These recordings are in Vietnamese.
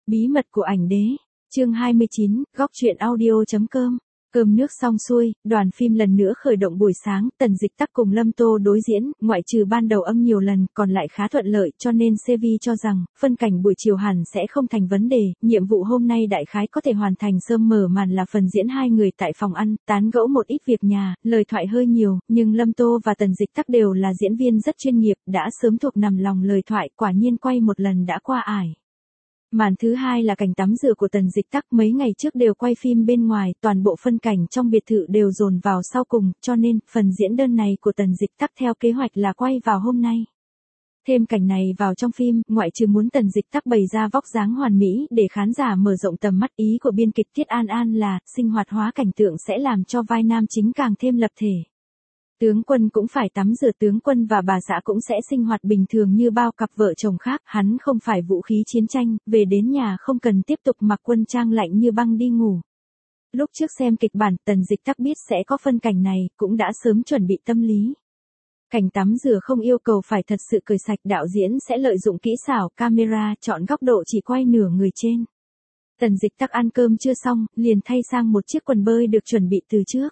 Bí mật của ảnh đế. Chương 29, góc truyện audio.com. Cơm nước xong xuôi, đoàn phim lần nữa khởi động buổi sáng, Tần Dịch Tắc cùng Lâm Tô đối diễn, ngoại trừ ban đầu âm nhiều lần, còn lại khá thuận lợi, cho nên CV cho rằng, phân cảnh buổi chiều hẳn sẽ không thành vấn đề, nhiệm vụ hôm nay đại khái có thể hoàn thành. Sớm mở màn là phần diễn hai người tại phòng ăn, tán gẫu một ít việc nhà, lời thoại hơi nhiều, nhưng Lâm Tô và Tần Dịch Tắc đều là diễn viên rất chuyên nghiệp, đã sớm thuộc nằm lòng lời thoại, quả nhiên quay một lần đã qua ải. Màn thứ hai là cảnh tắm rửa của Tần Dịch Tắc, mấy ngày trước đều quay phim bên ngoài, toàn bộ phân cảnh trong biệt thự đều dồn vào sau cùng, cho nên, phần diễn đơn này của Tần Dịch Tắc theo kế hoạch là quay vào hôm nay. Thêm cảnh này vào trong phim, ngoại trừ muốn Tần Dịch Tắc bày ra vóc dáng hoàn mỹ để khán giả mở rộng tầm mắt, ý của biên kịch Tiết An An là, sinh hoạt hóa cảnh tượng sẽ làm cho vai nam chính càng thêm lập thể. Tướng quân cũng phải tắm rửa, tướng quân và bà xã cũng sẽ sinh hoạt bình thường như bao cặp vợ chồng khác, hắn không phải vũ khí chiến tranh, về đến nhà không cần tiếp tục mặc quân trang lạnh như băng đi ngủ. Lúc trước xem kịch bản, Tần Dịch Tắc biết sẽ có phân cảnh này, cũng đã sớm chuẩn bị tâm lý. Cảnh tắm rửa không yêu cầu phải thật sự cởi sạch, đạo diễn sẽ lợi dụng kỹ xảo camera, chọn góc độ chỉ quay nửa người trên. Tần Dịch Tắc ăn cơm chưa xong, liền thay sang một chiếc quần bơi được chuẩn bị từ trước.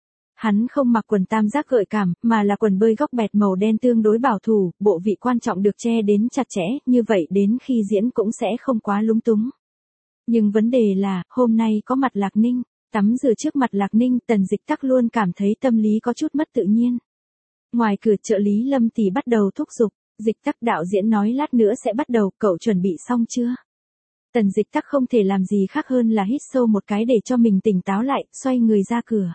Hắn không mặc quần tam giác gợi cảm, mà là quần bơi góc bẹt màu đen tương đối bảo thủ, bộ vị quan trọng được che đến chặt chẽ, như vậy đến khi diễn cũng sẽ không quá lúng túng. Nhưng vấn đề là, hôm nay có mặt Lạc Ninh, tắm rửa trước mặt Lạc Ninh, Tần Dịch Tắc luôn cảm thấy tâm lý có chút mất tự nhiên. Ngoài cửa trợ lý Lâm Tỷ bắt đầu thúc giục, Dịch Tắc đạo diễn nói lát nữa sẽ bắt đầu, cậu chuẩn bị xong chưa? Tần Dịch Tắc không thể làm gì khác hơn là hít sâu một cái để cho mình tỉnh táo lại, xoay người ra cửa.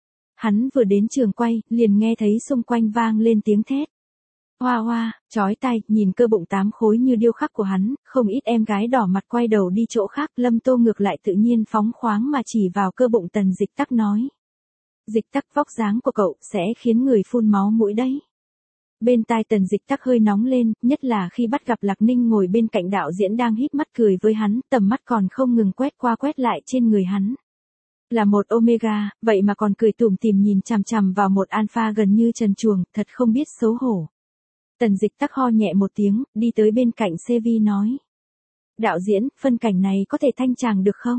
Hắn vừa đến trường quay, liền nghe thấy xung quanh vang lên tiếng thét. Hoa hoa, chói tai, nhìn cơ bụng 8 khối như điêu khắc của hắn, không ít em gái đỏ mặt quay đầu đi chỗ khác. Lâm Tô ngược lại tự nhiên phóng khoáng mà chỉ vào cơ bụng Tần Dịch Tắc nói. Dịch Tắc, vóc dáng của cậu sẽ khiến người phun máu mũi đấy. Bên tai Tần Dịch Tắc hơi nóng lên, nhất là khi bắt gặp Lạc Ninh ngồi bên cạnh đạo diễn đang híp mắt cười với hắn, tầm mắt còn không ngừng quét qua quét lại trên người hắn. Là một Omega, vậy mà còn cười tủm tỉm nhìn chằm chằm vào một Alpha gần như trần truồng, thật không biết xấu hổ. Tần Dịch Tắc ho nhẹ một tiếng, đi tới bên cạnh CV nói. Đạo diễn, phân cảnh này có thể thanh tràng được không?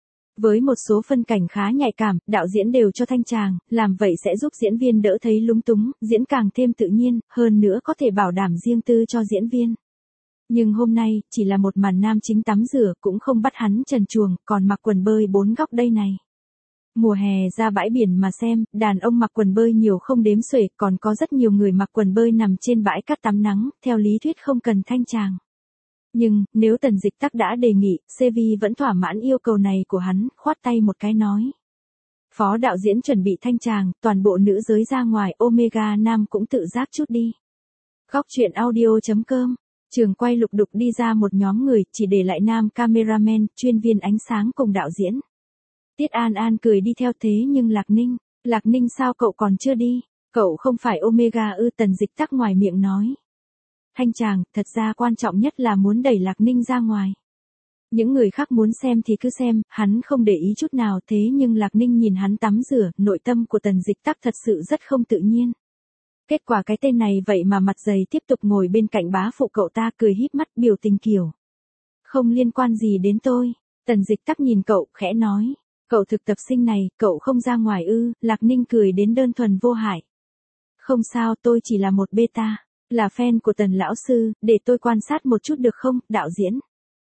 Với một số phân cảnh khá nhạy cảm, đạo diễn đều cho thanh tràng, làm vậy sẽ giúp diễn viên đỡ thấy lúng túng, diễn càng thêm tự nhiên, hơn nữa có thể bảo đảm riêng tư cho diễn viên. Nhưng hôm nay, chỉ là một màn nam chính tắm rửa, cũng không bắt hắn trần truồng, còn mặc quần bơi 4 góc đây này. Mùa hè ra bãi biển mà xem, đàn ông mặc quần bơi nhiều không đếm xuể, còn có rất nhiều người mặc quần bơi nằm trên bãi cát tắm nắng, theo lý thuyết không cần thanh tràng. Nhưng, nếu Tần Dịch Tắc đã đề nghị, CV vẫn thỏa mãn yêu cầu này của hắn, khoát tay một cái nói. Phó đạo diễn chuẩn bị thanh tràng, toàn bộ nữ giới ra ngoài, Omega nam cũng tự giác chút đi. Góc truyện audio.com. Trường quay lục đục đi ra một nhóm người, chỉ để lại nam cameraman, chuyên viên ánh sáng cùng đạo diễn. Tiết An An cười đi theo, thế nhưng Lạc Ninh sao cậu còn chưa đi? Cậu không phải Omega ư? Tần Dịch Tắc ngoài miệng nói. Thanh tràng, thật ra quan trọng nhất là muốn đẩy Lạc Ninh ra ngoài. Những người khác muốn xem thì cứ xem, hắn không để ý chút nào, thế nhưng Lạc Ninh nhìn hắn tắm rửa, nội tâm của Tần Dịch Tắc thật sự rất không tự nhiên. Kết quả cái tên này vậy mà mặt dày tiếp tục ngồi bên cạnh bá phụ cậu ta, cười híp mắt biểu tình kiểu. Không liên quan gì đến tôi. Tần Dịch Tắc nhìn cậu, khẽ nói. Cậu thực tập sinh này, cậu không ra ngoài ư? Lạc Ninh cười đến đơn thuần vô hại. Không sao, tôi chỉ là một beta, là fan của Tần lão sư, để tôi quan sát một chút được không, đạo diễn?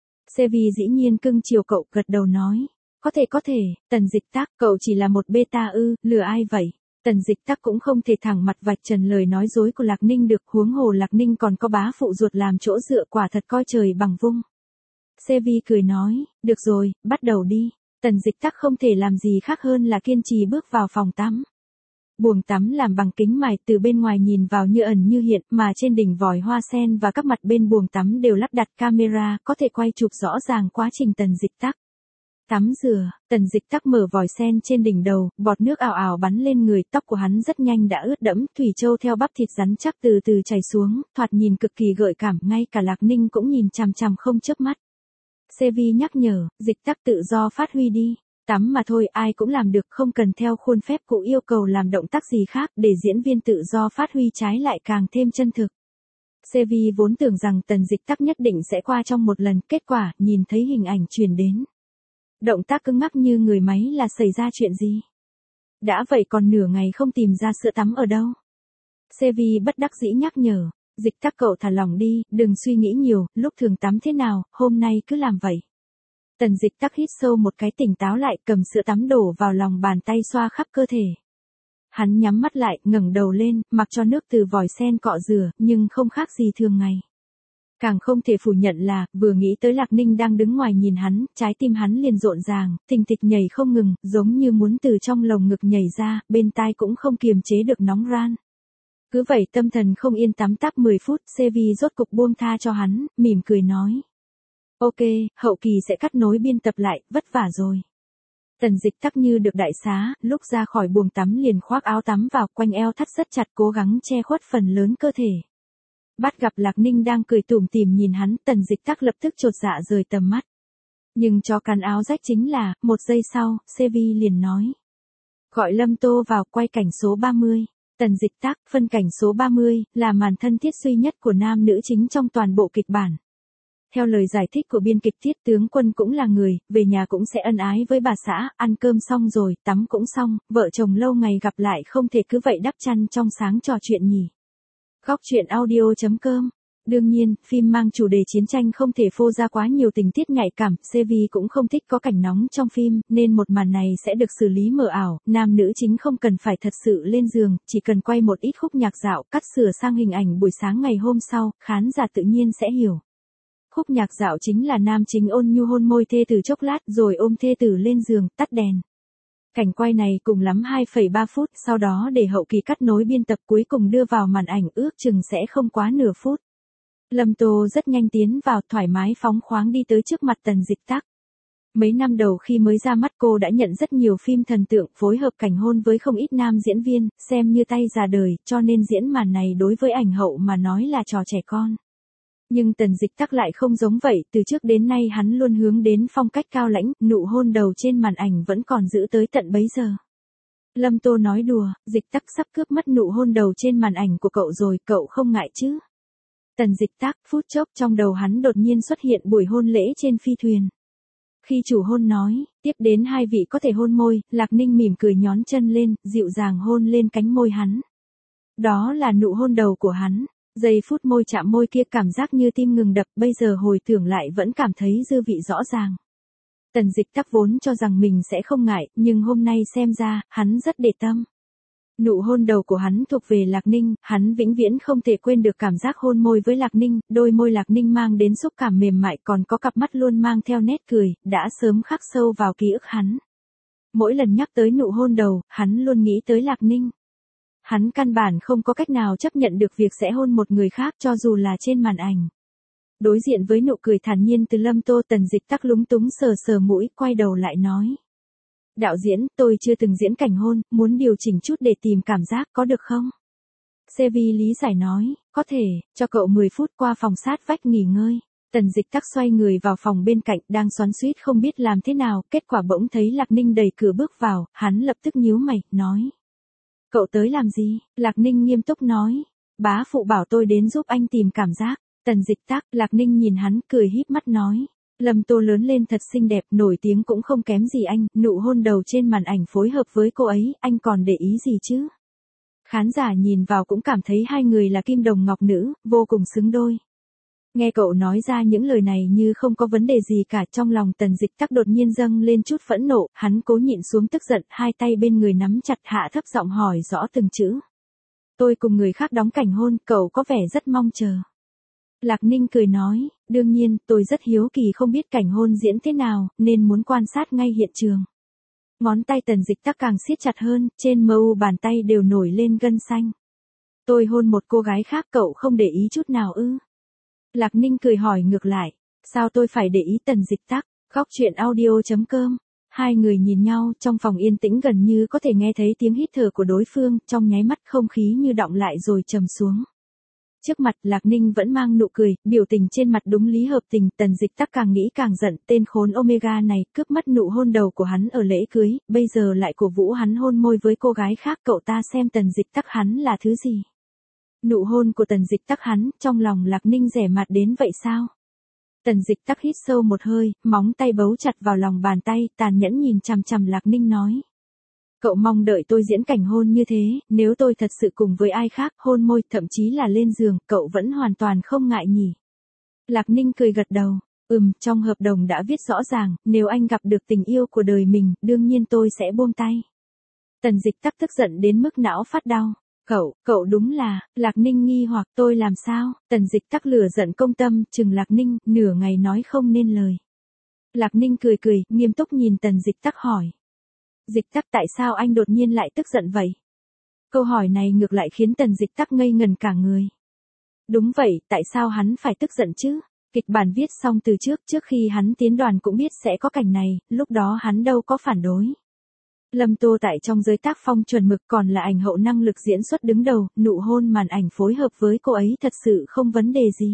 CV dĩ nhiên cưng chiều cậu, gật đầu nói. Có thể, Tần Dịch Tắc, cậu chỉ là một beta ư, lừa ai vậy? Tần Dịch Tắc cũng không thể thẳng mặt vạch trần lời nói dối của Lạc Ninh được, huống hồ Lạc Ninh còn có bá phụ ruột làm chỗ dựa, quả thật coi trời bằng vung. CV cười nói, được rồi, bắt đầu đi. Tần Dịch Tắc không thể làm gì khác hơn là kiên trì bước vào phòng tắm. Buồng tắm làm bằng kính mài, từ bên ngoài nhìn vào như ẩn như hiện, mà trên đỉnh vòi hoa sen và các mặt bên buồng tắm đều lắp đặt camera, có thể quay chụp rõ ràng quá trình Tần Dịch Tắc tắm rửa. Tần Dịch Tắc mở vòi sen trên đỉnh đầu, bọt nước ào ào bắn lên người, tóc của hắn rất nhanh đã ướt đẫm, thủy châu theo bắp thịt rắn chắc từ từ chảy xuống, thoạt nhìn cực kỳ gợi cảm, ngay cả Lạc Ninh cũng nhìn chằm chằm không chớp mắt. CV nhắc nhở, Dịch Tắc tự do phát huy đi. Tắm mà thôi, ai cũng làm được, không cần theo khuôn phép cũ yêu cầu làm động tác gì khác, để diễn viên tự do phát huy trái lại càng thêm chân thực. Sevi vốn tưởng rằng Tần Dịch Tắc nhất định sẽ qua trong một lần, kết quả, nhìn thấy hình ảnh truyền đến. Động tác cứng ngắc như người máy là xảy ra chuyện gì? Đã vậy còn nửa ngày không tìm ra sữa tắm ở đâu. Sevi bất đắc dĩ nhắc nhở, Dịch Tắc cậu thả lỏng đi, đừng suy nghĩ nhiều, lúc thường tắm thế nào, hôm nay cứ làm vậy. Tần Dịch Tắc hít sâu một cái tỉnh táo lại, cầm sữa tắm đổ vào lòng bàn tay xoa khắp cơ thể. Hắn nhắm mắt lại, ngẩng đầu lên, mặc cho nước từ vòi sen cọ rửa, nhưng không khác gì thường ngày. Càng không thể phủ nhận là, vừa nghĩ tới Lạc Ninh đang đứng ngoài nhìn hắn, trái tim hắn liền rộn ràng, thình thịch nhảy không ngừng, giống như muốn từ trong lồng ngực nhảy ra, bên tai cũng không kiềm chế được nóng ran. Cứ vậy tâm thần không yên tắm táp 10 phút, Sevi rốt cục buông tha cho hắn, mỉm cười nói. Ok, hậu kỳ sẽ cắt nối biên tập lại, vất vả rồi. Tần Dịch Tắc như được đại xá, lúc ra khỏi buồng tắm liền khoác áo tắm vào, quanh eo thắt rất chặt, cố gắng che khuất phần lớn cơ thể. Bắt gặp Lạc Ninh đang cười tủm tỉm nhìn hắn, Tần Dịch Tắc lập tức chột dạ rời tầm mắt. Nhưng cho cắn áo rách chính là, một giây sau, Sevi liền nói. Gọi Lâm Tô vào, quay cảnh số 30. Tần Dịch Tắc, phân cảnh số 30, là màn thân thiết duy nhất của nam nữ chính trong toàn bộ kịch bản. Theo lời giải thích của biên kịch Tiết Tướng Quân cũng là người, về nhà cũng sẽ ân ái với bà xã, ăn cơm xong rồi, tắm cũng xong, vợ chồng lâu ngày gặp lại không thể cứ vậy đắp chăn trong sáng trò chuyện nhỉ. Góc truyện audio.com. Đương nhiên, phim mang chủ đề chiến tranh không thể phô ra quá nhiều tình tiết nhạy cảm, Sevi cũng không thích có cảnh nóng trong phim, nên một màn này sẽ được xử lý mờ ảo, nam nữ chính không cần phải thật sự lên giường, chỉ cần quay một ít khúc nhạc dạo, cắt sửa sang hình ảnh buổi sáng ngày hôm sau, khán giả tự nhiên sẽ hiểu. Khúc nhạc dạo chính là nam chính ôn nhu hôn môi thê tử chốc lát rồi ôm thê tử lên giường, tắt đèn. Cảnh quay này cùng lắm 2,3 phút, sau đó để hậu kỳ cắt nối biên tập cuối cùng đưa vào màn ảnh ước chừng sẽ không quá nửa phút. Lâm Tô rất nhanh tiến vào, thoải mái phóng khoáng đi tới trước mặt Tần Dịch Tắc. Mấy năm đầu khi mới ra mắt cô đã nhận rất nhiều phim thần tượng, phối hợp cảnh hôn với không ít nam diễn viên, xem như tay già đời, cho nên diễn màn này đối với ảnh hậu mà nói là trò trẻ con. Nhưng Tần Dịch Tắc lại không giống vậy, từ trước đến nay hắn luôn hướng đến phong cách cao lãnh, nụ hôn đầu trên màn ảnh vẫn còn giữ tới tận bấy giờ. Lâm Tô nói đùa, Dịch Tắc sắp cướp mất nụ hôn đầu trên màn ảnh của cậu rồi, cậu không ngại chứ? Tần Dịch Tắc, phút chốc trong đầu hắn đột nhiên xuất hiện buổi hôn lễ trên phi thuyền. Khi chủ hôn nói, tiếp đến hai vị có thể hôn môi, Lạc Ninh mỉm cười nhón chân lên, dịu dàng hôn lên cánh môi hắn. Đó là nụ hôn đầu của hắn. Giây phút môi chạm môi kia cảm giác như tim ngừng đập, bây giờ hồi tưởng lại vẫn cảm thấy dư vị rõ ràng. Tần Dịch Tắc vốn cho rằng mình sẽ không ngại, nhưng hôm nay xem ra, hắn rất để tâm. Nụ hôn đầu của hắn thuộc về Lạc Ninh, hắn vĩnh viễn không thể quên được cảm giác hôn môi với Lạc Ninh, đôi môi Lạc Ninh mang đến xúc cảm mềm mại, còn có cặp mắt luôn mang theo nét cười, đã sớm khắc sâu vào ký ức hắn. Mỗi lần nhắc tới nụ hôn đầu, hắn luôn nghĩ tới Lạc Ninh. Hắn căn bản không có cách nào chấp nhận được việc sẽ hôn một người khác cho dù là trên màn ảnh. Đối diện với nụ cười thản nhiên từ Lâm Tô, Tần Dịch Tắc lúng túng sờ sờ mũi, quay đầu lại nói. Đạo diễn, tôi chưa từng diễn cảnh hôn, muốn điều chỉnh chút để tìm cảm giác, có được không? Sevi lý giải nói, có thể, cho cậu 10 phút qua phòng sát vách nghỉ ngơi. Tần Dịch Tắc xoay người vào phòng bên cạnh, đang xoắn xuýt không biết làm thế nào, kết quả bỗng thấy Lạc Ninh đẩy cửa bước vào, hắn lập tức nhíu mày, nói. Cậu tới làm gì? Lạc Ninh nghiêm túc nói. Bá phụ bảo tôi đến giúp anh tìm cảm giác. Tần Dịch Tắc, Lạc Ninh nhìn hắn, cười híp mắt nói. Lâm Tô lớn lên thật xinh đẹp, nổi tiếng cũng không kém gì anh, nụ hôn đầu trên màn ảnh phối hợp với cô ấy, anh còn để ý gì chứ? Khán giả nhìn vào cũng cảm thấy hai người là kim đồng ngọc nữ, vô cùng xứng đôi. Nghe cậu nói ra những lời này như không có vấn đề gì cả, trong lòng Tần Dịch Tắc đột nhiên dâng lên chút phẫn nộ, hắn cố nhịn xuống tức giận, hai tay bên người nắm chặt, hạ thấp giọng hỏi rõ từng chữ. Tôi cùng người khác đóng cảnh hôn, cậu có vẻ rất mong chờ. Lạc Ninh cười nói, đương nhiên, tôi rất hiếu kỳ không biết cảnh hôn diễn thế nào, nên muốn quan sát ngay hiện trường. Ngón tay Tần Dịch Tắc càng siết chặt hơn, trên mu bàn tay đều nổi lên gân xanh. Tôi hôn một cô gái khác cậu không để ý chút nào ư? Lạc Ninh cười hỏi ngược lại, sao tôi phải để ý? Tần Dịch Tắc, góc truyện audio.com. Hai người nhìn nhau, trong phòng yên tĩnh gần như có thể nghe thấy tiếng hít thở của đối phương, trong nháy mắt không khí như đọng lại rồi trầm xuống. Trước mặt Lạc Ninh vẫn mang nụ cười, biểu tình trên mặt đúng lý hợp tình, Tần Dịch Tắc càng nghĩ càng giận, tên khốn Omega này cướp mất nụ hôn đầu của hắn ở lễ cưới, bây giờ lại cổ vũ hắn hôn môi với cô gái khác, cậu ta xem Tần Dịch Tắc hắn là thứ gì? Nụ hôn của Tần Dịch Tắc hắn, trong lòng Lạc Ninh rẻ mạt đến vậy sao? Tần Dịch Tắc hít sâu một hơi, móng tay bấu chặt vào lòng bàn tay, tàn nhẫn nhìn chằm chằm Lạc Ninh nói. Cậu mong đợi tôi diễn cảnh hôn như thế, nếu tôi thật sự cùng với ai khác, hôn môi, thậm chí là lên giường, cậu vẫn hoàn toàn không ngại nhỉ? Lạc Ninh cười gật đầu. Trong hợp đồng đã viết rõ ràng, nếu anh gặp được tình yêu của đời mình, đương nhiên tôi sẽ buông tay. Tần Dịch Tắc tức giận đến mức não phát đau. Cậu đúng là, Lạc Ninh nghi hoặc tôi làm sao? Tần Dịch Tắc lửa giận công tâm, chừng Lạc Ninh, nửa ngày nói không nên lời. Lạc Ninh cười, nghiêm túc nhìn Tần Dịch Tắc hỏi. Dịch Tắc, tại sao anh đột nhiên lại tức giận vậy? Câu hỏi này ngược lại khiến Tần Dịch Tắc ngây ngần cả người. Đúng vậy, tại sao hắn phải tức giận chứ? Kịch bản viết xong từ trước khi hắn tiến đoàn cũng biết sẽ có cảnh này, lúc đó hắn đâu có phản đối. Lâm Tô tại trong giới tác phong chuẩn mực, còn là ảnh hậu năng lực diễn xuất đứng đầu, nụ hôn màn ảnh phối hợp với cô ấy thật sự không vấn đề gì.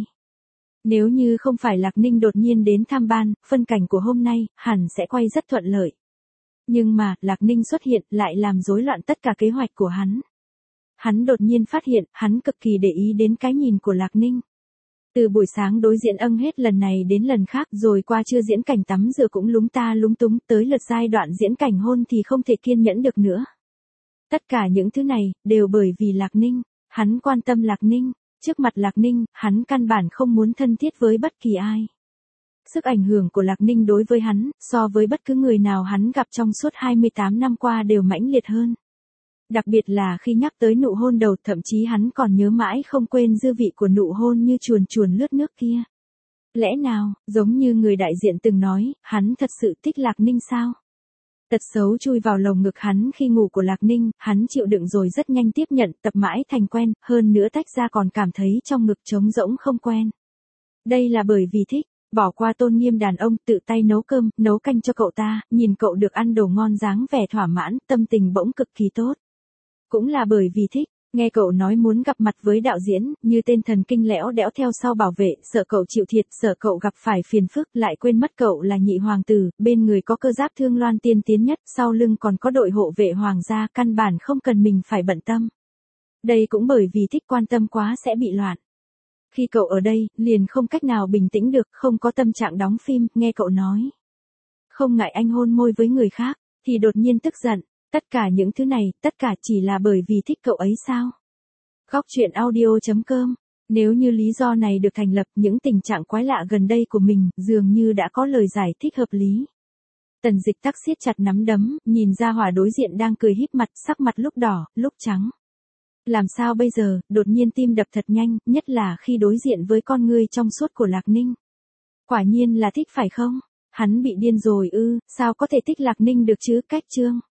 Nếu như không phải Lạc Ninh đột nhiên đến tham ban, phân cảnh của hôm nay, hẳn sẽ quay rất thuận lợi. Nhưng mà, Lạc Ninh xuất hiện lại làm rối loạn tất cả kế hoạch của hắn. Hắn đột nhiên phát hiện, hắn cực kỳ để ý đến cái nhìn của Lạc Ninh. Từ buổi sáng đối diện hết lần này đến lần khác, rồi qua trưa diễn cảnh tắm rửa cũng lúng ta lúng túng, tới lượt giai đoạn diễn cảnh hôn thì không thể kiên nhẫn được nữa. Tất cả những thứ này, đều bởi vì Lạc Ninh. Hắn quan tâm Lạc Ninh. Trước mặt Lạc Ninh, hắn căn bản không muốn thân thiết với bất kỳ ai. Sức ảnh hưởng của Lạc Ninh đối với hắn, so với bất cứ người nào hắn gặp trong suốt 28 năm qua đều mãnh liệt hơn. Đặc biệt là khi nhắc tới nụ hôn đầu, thậm chí hắn còn nhớ mãi không quên dư vị của nụ hôn như chuồn chuồn lướt nước kia. Lẽ nào, giống như người đại diện từng nói, hắn thật sự thích Lạc Ninh sao? Tật xấu chui vào lồng ngực hắn khi ngủ của Lạc Ninh, hắn chịu đựng rồi rất nhanh tiếp nhận, tập mãi thành quen, hơn nữa tách ra còn cảm thấy trong ngực trống rỗng không quen. Đây là bởi vì thích. Bỏ qua tôn nghiêm đàn ông, tự tay nấu cơm, nấu canh cho cậu ta, nhìn cậu được ăn đồ ngon dáng vẻ thỏa mãn, tâm tình bỗng cực kỳ tốt. Cũng là bởi vì thích, nghe cậu nói muốn gặp mặt với đạo diễn, như tên thần kinh lẽo đẽo theo sau bảo vệ, sợ cậu chịu thiệt, sợ cậu gặp phải phiền phức, lại quên mất cậu là nhị hoàng tử, bên người có cơ giáp thương loan tiên tiến nhất, sau lưng còn có đội hộ vệ hoàng gia, căn bản không cần mình phải bận tâm. Đây cũng bởi vì thích quan tâm quá sẽ bị loạn. Khi cậu ở đây, liền không cách nào bình tĩnh được, không có tâm trạng đóng phim, nghe cậu nói. Không ngại anh hôn môi với người khác, thì đột nhiên tức giận. Tất cả những thứ này, tất cả chỉ là bởi vì thích cậu ấy sao? Góc truyện audio.com. Nếu như lý do này được thành lập, những tình trạng quái lạ gần đây của mình, dường như đã có lời giải thích hợp lý. Tần Dịch Tắc siết chặt nắm đấm, nhìn ra hỏa đối diện đang cười híp mặt, sắc mặt lúc đỏ, lúc trắng. Làm sao bây giờ, đột nhiên tim đập thật nhanh, nhất là khi đối diện với con ngươi trong suốt của Lạc Ninh. Quả nhiên là thích phải không? Hắn bị điên rồi sao có thể thích Lạc Ninh được chứ, cách chương.